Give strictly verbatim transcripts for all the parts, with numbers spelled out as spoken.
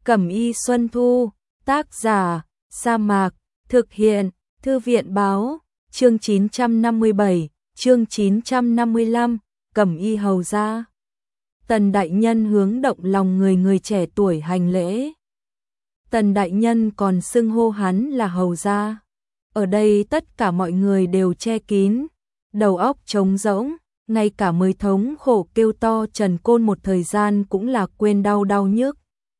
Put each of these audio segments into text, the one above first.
Cẩm y Xuân Thu, tác giả, Sa Mạc, thực hiện, Thư viện báo, chương chín trăm năm mươi bảy, chương chín trăm năm mươi lăm, Cẩm y hầu gia. Tần đại nhân hướng động lòng người người trẻ tuổi hành lễ. Tần đại nhân còn xưng hô hắn là hầu gia. Ở đây tất cả mọi người đều che kín, đầu óc trống rỗng, ngay cả mới thống khổ kêu to Trần Côn một thời gian cũng là quên đau đau nhức.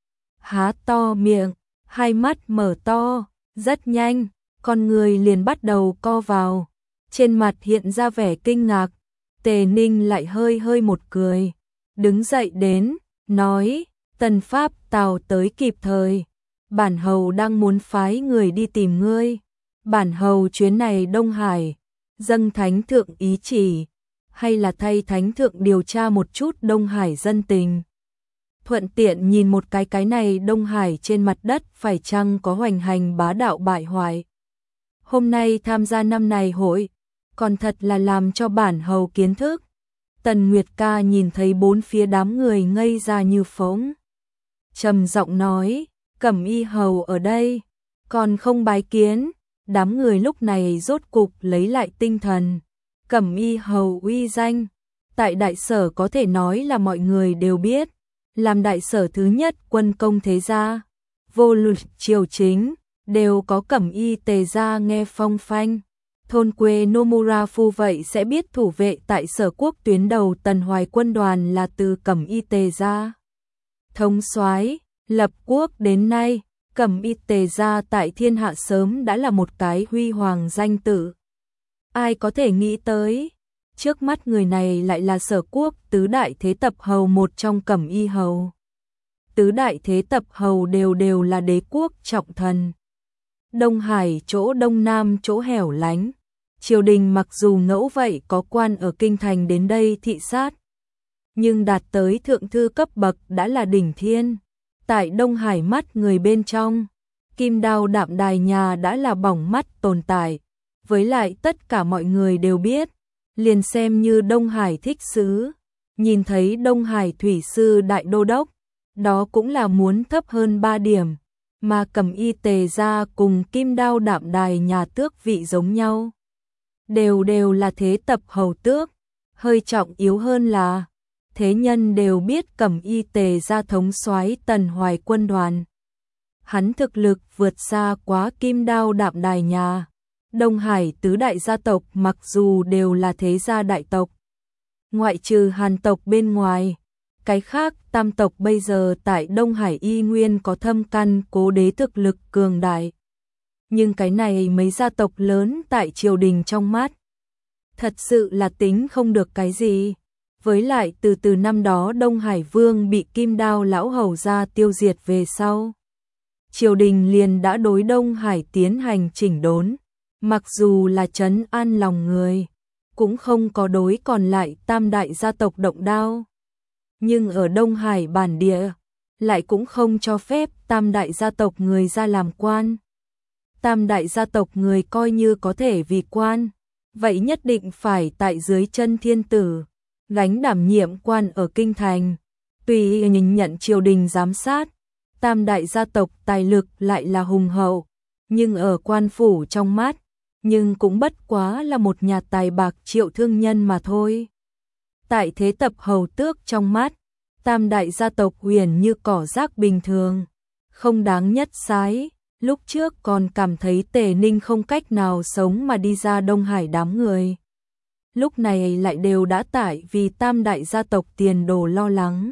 Há to miệng, hai mắt mở to, rất nhanh, con người liền bắt đầu co vào, trên mặt hiện ra vẻ kinh ngạc. Tề Ninh lại hơi hơi một cười, đứng dậy đến, nói, Tần Pháp Tào tới kịp thời, bản hầu đang muốn phái người đi tìm ngươi. Bản hầu chuyến này Đông Hải, dâng thánh thượng ý chỉ, hay là thay thánh thượng điều tra một chút Đông Hải dân tình. Thuận tiện nhìn một cái cái này Đông Hải trên mặt đất phải chăng có hoành hành bá đạo bại hoại. Hôm nay tham gia năm này hội, còn thật là làm cho bản hầu kiến thức. Tần Nguyệt Ca nhìn thấy bốn phía đám người ngây ra như phỗng, trầm giọng nói, Cẩm y hầu ở đây, còn không bái kiến. Đám người lúc này rốt cục lấy lại tinh thần. Cẩm y hầu uy danh, tại đại sở có thể nói là mọi người đều biết, làm đại sở thứ nhất quân công thế gia, vô luận triều chính, đều có Cẩm y tề gia nghe phong phanh. Thôn quê Nomura Phu vậy sẽ biết thủ vệ tại sở quốc tuyến đầu Tần Hoài quân đoàn là từ Cẩm y tề gia. Thống soái lập quốc đến nay, Cẩm y tề gia tại thiên hạ sớm đã là một cái huy hoàng danh tự. Ai có thể nghĩ tới, trước mắt người này lại là sở quốc tứ đại thế tập hầu một trong Cẩm y hầu. Tứ đại thế tập hầu đều đều là đế quốc trọng thần. Đông Hải chỗ đông nam chỗ hẻo lánh, triều đình mặc dù ngẫu vậy có quan ở kinh thành đến đây thị sát, nhưng đạt tới thượng thư cấp bậc đã là đỉnh thiên. Tại Đông Hải mắt người bên trong, kim đao đạm đài nhà đã là bỏng mắt tồn tại. Với lại tất cả mọi người đều biết, liền xem như Đông Hải thích sứ, nhìn thấy Đông Hải thủy sư đại đô đốc, đó cũng là muốn thấp hơn ba điểm, mà Cẩm y tề gia cùng kim đao đạm đài nhà tước vị giống nhau. Đều đều là thế tập hầu tước, hơi trọng yếu hơn là thế nhân đều biết Cẩm y tề gia thống soái Tần Hoài quân đoàn. Hắn thực lực vượt xa quá kim đao đạm đài nhà. Đông Hải tứ đại gia tộc mặc dù đều là thế gia đại tộc, ngoại trừ Hàn tộc bên ngoài, cái khác tam tộc bây giờ tại Đông Hải y nguyên có thâm căn cố đế thực lực cường đại. Nhưng cái này mấy gia tộc lớn tại triều đình trong mắt, thật sự là tính không được cái gì. Với lại từ từ năm đó Đông Hải Vương bị kim đao lão hầu gia tiêu diệt về sau, triều đình liền đã đối Đông Hải tiến hành chỉnh đốn, mặc dù là trấn an lòng người, cũng không có đối còn lại tam đại gia tộc động đao. Nhưng ở Đông Hải bản địa, lại cũng không cho phép tam đại gia tộc người ra làm quan. Tam đại gia tộc người coi như có thể vì quan, vậy nhất định phải tại dưới chân thiên tử, gánh đảm nhiệm quan ở kinh thành, tùy nhìn nhận triều đình giám sát. Tam đại gia tộc tài lực lại là hùng hậu, nhưng ở quan phủ trong mắt, nhưng cũng bất quá là một nhà tài bạc triệu thương nhân mà thôi. Tại thế tập hầu tước trong mắt, tam đại gia tộc huyền như cỏ rác bình thường, không đáng nhất sái. Lúc trước còn cảm thấy Tề Ninh không cách nào sống mà đi ra Đông Hải đám người, lúc này lại đều đã tải vì tam đại gia tộc tiền đồ lo lắng.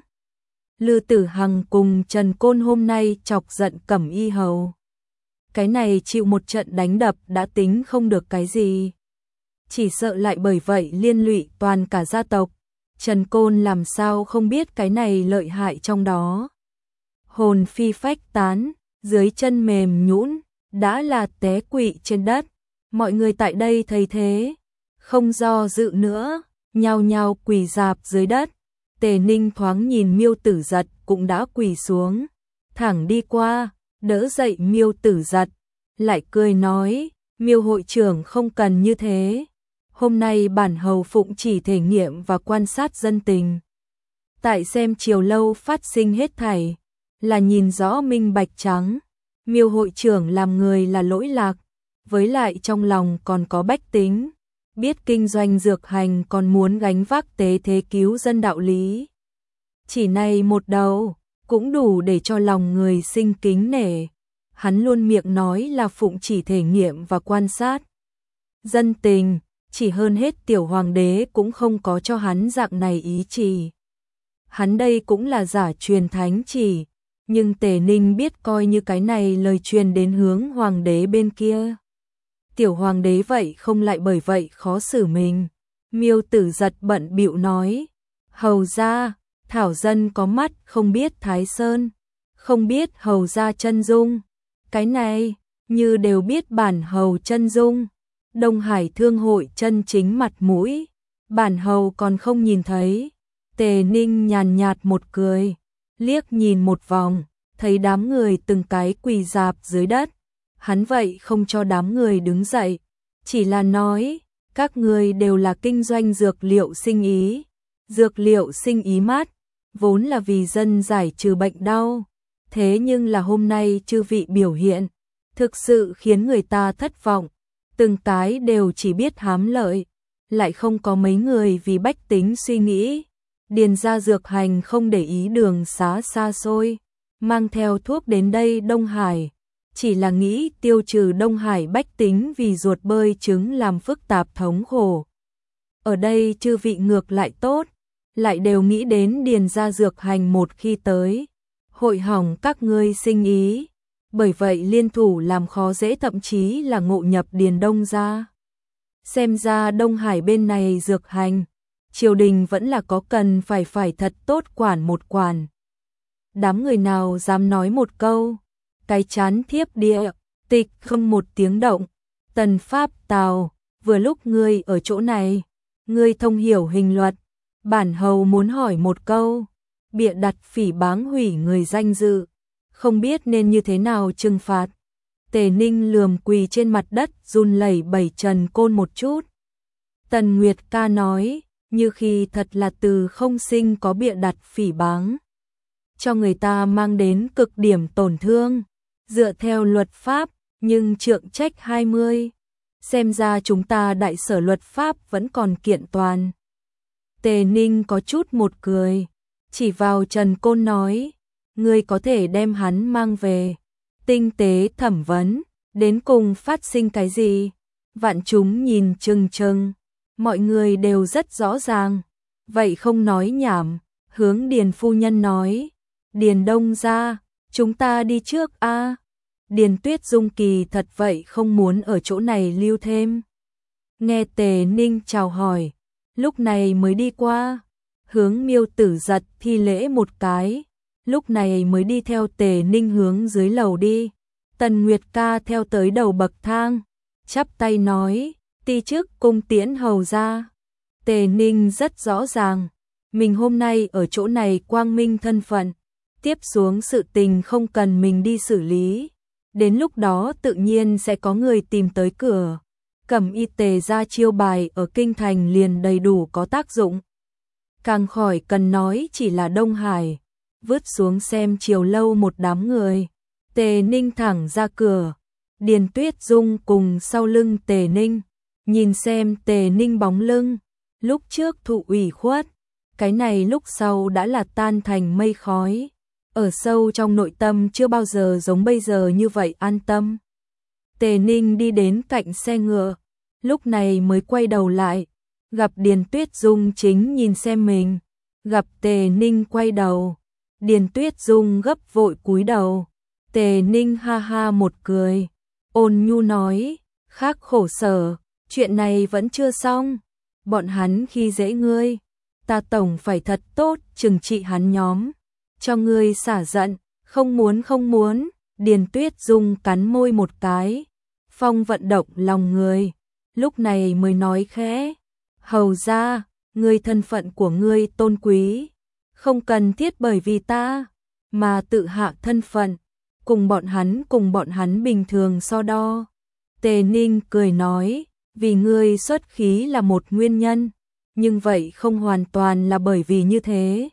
Lư Tử Hằng cùng Trần Côn hôm nay chọc giận Cẩm y hầu. Cái này chịu một trận đánh đập đã tính không được cái gì, chỉ sợ lại bởi vậy liên lụy toàn cả gia tộc. Trần Côn làm sao không biết cái này lợi hại trong đó. Hồn phi phách tán, dưới chân mềm nhũn, đã là té quỵ trên đất. Mọi người tại đây thấy thế, không do dự nữa, nhao nhao quỳ rạp dưới đất. Tề Ninh thoáng nhìn Miêu Tử Giật cũng đã quỳ xuống, thẳng đi qua, đỡ dậy Miêu Tử Giật, lại cười nói, Miêu hội trưởng không cần như thế. Hôm nay bản hầu phụng chỉ thể nghiệm và quan sát dân tình. Tại xem chiều lâu phát sinh hết thảy, là nhìn rõ minh bạch trắng. Miêu hội trưởng làm người là lỗi lạc, với lại trong lòng còn có bách tính, biết kinh doanh dược hành còn muốn gánh vác tế thế cứu dân đạo lý. Chỉ này một đầu, cũng đủ để cho lòng người sinh kính nể. Hắn luôn miệng nói là phụng chỉ thể nghiệm và quan sát dân tình, chỉ hơn hết tiểu hoàng đế cũng không có cho hắn dạng này ý chỉ. Hắn đây cũng là giả truyền thánh chỉ, nhưng Tề Ninh biết coi như cái này lời truyền đến hướng hoàng đế bên kia. Tiểu hoàng đế vậy không lại bởi vậy khó xử mình. Miêu Tử Giật bận bịu nói, hầu gia, thảo dân có mắt không biết Thái Sơn, không biết hầu gia chân dung. Cái này, như đều biết bản hầu chân dung, Đông Hải Thương hội chân chính mặt mũi, bản hầu còn không nhìn thấy. Tề Ninh nhàn nhạt một cười, liếc nhìn một vòng, thấy đám người từng cái quỳ rạp dưới đất. Hắn vậy không cho đám người đứng dậy, chỉ là nói, các người đều là kinh doanh dược liệu sinh ý. Dược liệu sinh ý mát, vốn là vì dân giải trừ bệnh đau. Thế nhưng là hôm nay chư vị biểu hiện, thực sự khiến người ta thất vọng. Từng cái đều chỉ biết hám lợi, lại không có mấy người vì bách tính suy nghĩ. Điền ra dược hành không để ý đường xá xa xôi, mang theo thuốc đến đây Đông Hải, chỉ là nghĩ tiêu trừ Đông Hải bách tính vì ruột bơi trứng làm phức tạp thống khổ. Ở đây chư vị ngược lại tốt, lại đều nghĩ đến điền ra dược hành một khi tới, hội hỏng các ngươi sinh ý, bởi vậy liên thủ làm khó dễ thậm chí là ngộ nhập điền đông ra. Xem ra Đông Hải bên này dược hành, triều đình vẫn là có cần phải phải thật tốt quản một quản. Đám người nào dám nói một câu, cái chán thiếp địa, tịch không một tiếng động. Tần Pháp Tào, vừa lúc ngươi ở chỗ này, ngươi thông hiểu hình luật, bản hầu muốn hỏi một câu, bịa đặt phỉ báng hủy người danh dự, không biết nên như thế nào trừng phạt. Tề Ninh lườm quỳ trên mặt đất run lẩy bẩy trần côn một chút. Tần Nguyệt ca nói, như khi thật là từ không sinh có bịa đặt phỉ báng, cho người ta mang đến cực điểm tổn thương, dựa theo luật pháp, nhưng trượng trách hai mươi. Xem ra chúng ta đại sở luật pháp vẫn còn kiện toàn. Tề Ninh có chút một cười, chỉ vào Trần Côn nói, ngươi có thể đem hắn mang về, tinh tế thẩm vấn, đến cùng phát sinh cái gì. Vạn chúng nhìn chừng chừng, mọi người đều rất rõ ràng, vậy không nói nhảm, hướng Điền phu nhân nói, Điền Đông ra, chúng ta đi trước a. À. Điền Tuyết Dung kỳ thật vậy không muốn ở chỗ này lưu thêm. Nghe Tề Ninh chào hỏi, lúc này mới đi qua, hướng Miêu Tử Giật thi lễ một cái, lúc này mới đi theo Tề Ninh hướng dưới lầu đi. Tần Nguyệt ca theo tới đầu bậc thang, chắp tay nói, ti chức cung tiễn hầu ra. Tề Ninh rất rõ ràng, mình hôm nay ở chỗ này quang minh thân phận, tiếp xuống sự tình không cần mình đi xử lý, đến lúc đó tự nhiên sẽ có người tìm tới cửa. Cẩm y Tề ra chiêu bài ở kinh thành liền đầy đủ có tác dụng. Càng khỏi cần nói chỉ là Đông Hải, vứt xuống xem chiều lâu một đám người. Tề Ninh thẳng ra cửa, Điền Tuyết Dung cùng sau lưng Tề Ninh, nhìn xem Tề Ninh bóng lưng, lúc trước thụ ủy khuất, cái này lúc sau đã là tan thành mây khói, ở sâu trong nội tâm chưa bao giờ giống bây giờ như vậy an tâm. Tề Ninh đi đến cạnh xe ngựa, lúc này mới quay đầu lại, gặp Điền Tuyết Dung chính nhìn xem mình, gặp Tề Ninh quay đầu, Điền Tuyết Dung gấp vội cúi đầu. Tề Ninh ha ha một cười, ôn nhu nói, khác khổ sở, chuyện này vẫn chưa xong, bọn hắn khi dễ ngươi, ta tổng phải thật tốt trừng trị hắn nhóm, cho ngươi xả giận, không muốn không muốn. Điền Tuyết Dung cắn môi một cái, phong vận động lòng người, lúc này mới nói khẽ, hầu ra, ngươi thân phận của ngươi tôn quý, không cần thiết bởi vì ta mà tự hạ thân phận, cùng bọn hắn cùng bọn hắn bình thường so đo. Tề Ninh cười nói, vì ngươi xuất khí là một nguyên nhân, nhưng vậy không hoàn toàn là bởi vì như thế.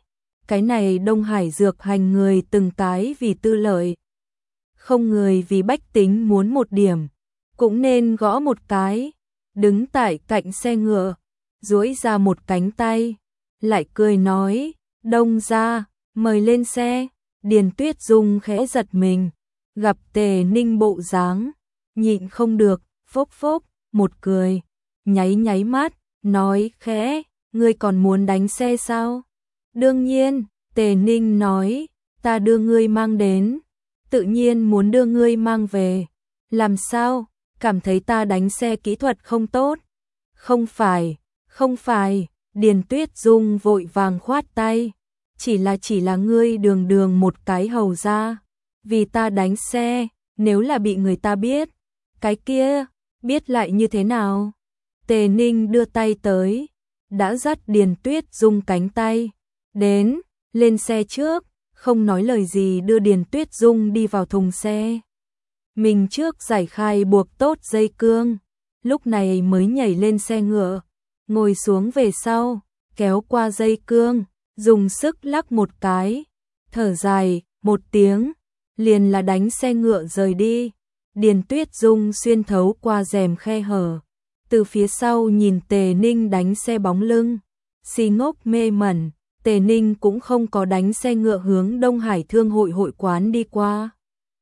cái này Đông Hải dược hành người từng cái vì tư lợi. Không người vì bách tính muốn một điểm, cũng nên gõ một cái, đứng tại cạnh xe ngựa, duỗi ra một cánh tay, lại cười nói, Đông gia, mời lên xe. Điền Tuyết Dung khẽ giật mình, gặp Tề Ninh bộ dáng, nhịn không được, phốc phốc, một cười, nháy nháy mắt, nói khẽ, ngươi còn muốn đánh xe sao? Đương nhiên, Tề Ninh nói, ta đưa ngươi mang đến, tự nhiên muốn đưa ngươi mang về. Làm sao? Cảm thấy ta đánh xe kỹ thuật không tốt? Không phải, không phải, Điền Tuyết Dung vội vàng khoát tay, chỉ là chỉ là ngươi đường đường một cái hầu gia, vì ta đánh xe, nếu là bị người ta biết, cái kia, biết lại như thế nào? Tề Ninh đưa tay tới, đã dắt Điền Tuyết Dung cánh tay, đến, lên xe trước, không nói lời gì đưa Điền Tuyết Dung đi vào thùng xe. Mình trước giải khai buộc tốt dây cương, lúc này mới nhảy lên xe ngựa, ngồi xuống về sau, kéo qua dây cương, dùng sức lắc một cái, thở dài, một tiếng, liền là đánh xe ngựa rời đi. Điền Tuyết Dung xuyên thấu qua rèm khe hở, từ phía sau nhìn Tề Ninh đánh xe bóng lưng, si ngốc mê mẩn. Tề Ninh cũng không có đánh xe ngựa hướng Đông Hải Thương hội hội quán đi qua,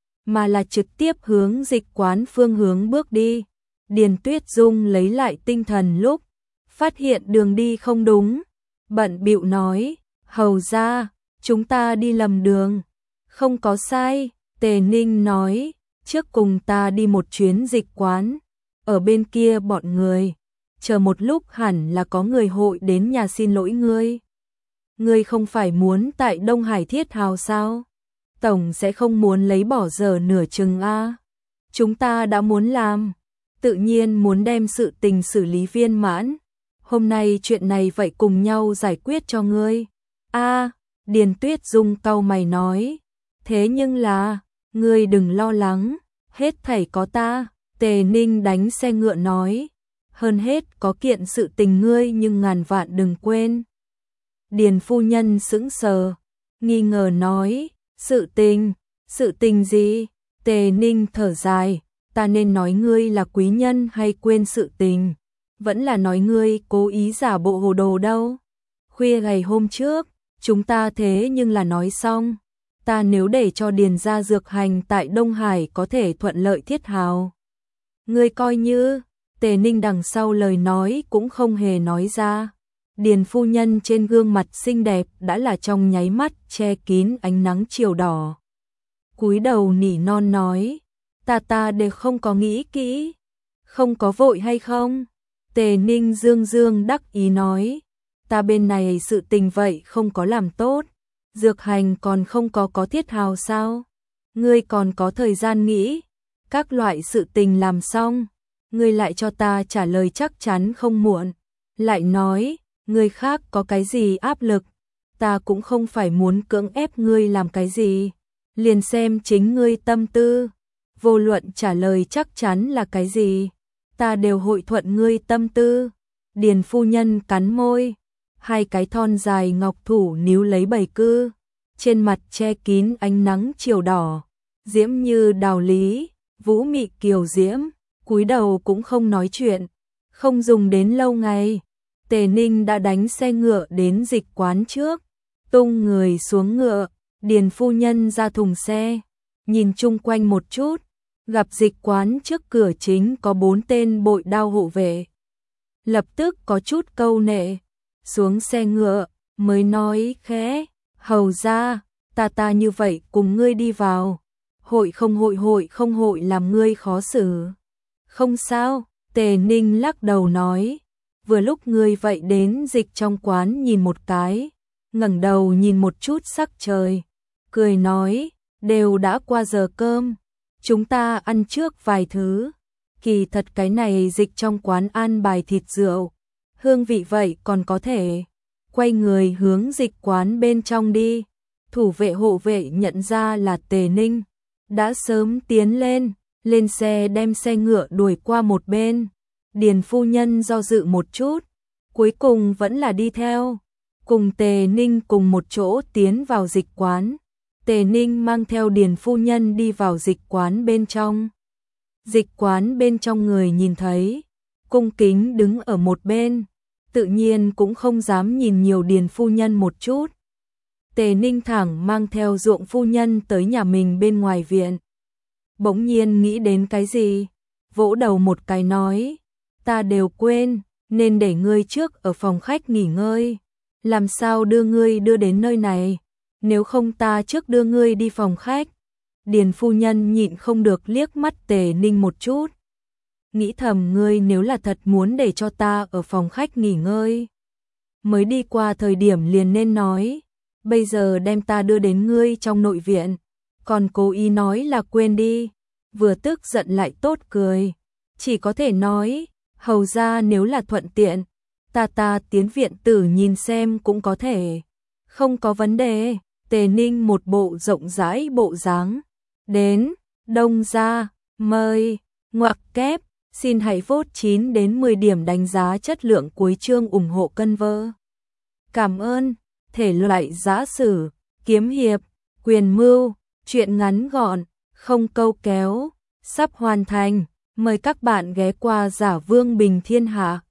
mà là trực tiếp hướng dịch quán phương hướng bước đi. Điền Tuyết Dung lấy lại tinh thần lúc phát hiện đường đi không đúng, bận bịu nói, hầu gia, chúng ta đi lầm đường. Không có sai, Tề Ninh nói, trước cùng ta đi một chuyến dịch quán, ở bên kia bọn người, chờ một lúc hẳn là có người hội đến nhà xin lỗi ngươi. Ngươi không phải muốn tại Đông Hải Thiết Hào sao? Tổng sẽ không muốn lấy bỏ giờ nửa chừng a. Chúng ta đã muốn làm, tự nhiên muốn đem sự tình xử lý viên mãn. Hôm nay chuyện này vậy cùng nhau giải quyết cho ngươi. A, Điền Tuyết Dung cau mày nói, thế nhưng là, ngươi đừng lo lắng, hết thảy có ta. Tề Ninh đánh xe ngựa nói, hơn hết có kiện sự tình ngươi nhưng ngàn vạn đừng quên. Điền phu nhân sững sờ, nghi ngờ nói, sự tình, sự tình gì? Tề Ninh thở dài, ta nên nói ngươi là quý nhân hay quên sự tình, vẫn là nói ngươi cố ý giả bộ hồ đồ đâu. Khuya ngày hôm trước, chúng ta thế nhưng là nói xong, ta nếu để cho Điền gia dược hành tại Đông Hải có thể thuận lợi thiết hào. Ngươi coi như, Tề Ninh đằng sau lời nói cũng không hề nói ra. Điền phu nhân trên gương mặt xinh đẹp đã là trong nháy mắt che kín ánh nắng chiều đỏ. Cúi đầu nỉ non nói, ta ta đều không có nghĩ kỹ, không có vội hay không? Tề Ninh dương dương đắc ý nói, ta bên này sự tình vậy không có làm tốt, dược hành còn không có có thiết hào sao? Ngươi còn có thời gian nghĩ, các loại sự tình làm xong, ngươi lại cho ta trả lời chắc chắn không muộn. Lại nói, người khác có cái gì áp lực, ta cũng không phải muốn cưỡng ép ngươi làm cái gì, liền xem chính ngươi tâm tư, vô luận trả lời chắc chắn là cái gì, ta đều hội thuận ngươi tâm tư. Điền phu nhân cắn môi, hai cái thon dài ngọc thủ níu lấy bầy cư, trên mặt che kín ánh nắng chiều đỏ, diễm như đào lý, vũ mị kiều diễm, cúi đầu cũng không nói chuyện. Không dùng đến lâu ngày, Tề Ninh đã đánh xe ngựa đến dịch quán trước, tung người xuống ngựa, Điền phu nhân ra thùng xe, nhìn chung quanh một chút, gặp dịch quán trước cửa chính có bốn tên bội đao hộ vệ. Lập tức có chút câu nệ, xuống xe ngựa, mới nói khẽ, hầu gia, ta ta như vậy cùng ngươi đi vào, hội không hội hội không hội làm ngươi khó xử. Không sao, Tề Ninh lắc đầu nói, vừa lúc ngươi vậy đến dịch trong quán nhìn một cái, ngẩng đầu nhìn một chút sắc trời, cười nói, đều đã qua giờ cơm, chúng ta ăn trước vài thứ. Kỳ thật cái này dịch trong quán ăn bài thịt rượu, hương vị vậy còn có thể. Quay người hướng dịch quán bên trong đi, thủ vệ hộ vệ nhận ra là Tề Ninh, đã sớm tiến lên, lên xe đem xe ngựa đuổi qua một bên. Điền phu nhân do dự một chút, cuối cùng vẫn là đi theo. cùng Tề Ninh cùng một chỗ tiến vào dịch quán. Tề Ninh mang theo Điền phu nhân đi vào dịch quán bên trong. Dịch quán bên trong người nhìn thấy, cung kính đứng ở một bên, tự nhiên cũng không dám nhìn nhiều Điền phu nhân một chút. Tề Ninh thẳng mang theo Ruộng phu nhân tới nhà mình bên ngoài viện. Bỗng nhiên nghĩ đến cái gì, vỗ đầu một cái nói, ta đều quên, nên để ngươi trước ở phòng khách nghỉ ngơi, làm sao đưa ngươi đưa đến nơi này, nếu không ta trước đưa ngươi đi phòng khách. Điền phu nhân nhịn không được liếc mắt Tề Ninh một chút, nghĩ thầm ngươi nếu là thật muốn để cho ta ở phòng khách nghỉ ngơi, mới đi qua thời điểm liền nên nói, bây giờ đem ta đưa đến ngươi trong nội viện, còn cố ý nói là quên đi, vừa tức giận lại tốt cười, chỉ có thể nói, hầu ra nếu là thuận tiện, ta ta tiến viện tử nhìn xem cũng có thể, không có vấn đề. Tề Ninh một bộ rộng rãi bộ dáng, đến, đông ra, mời, ngoặc kép, xin hãy vote chín đến mười điểm đánh giá chất lượng cuối chương ủng hộ cân vơ. Cảm ơn, thể loại giã sử, kiếm hiệp, quyền mưu, truyện ngắn gọn, không câu kéo, sắp hoàn thành, mời các bạn ghé qua Giả Vương Bình Thiên Hạ.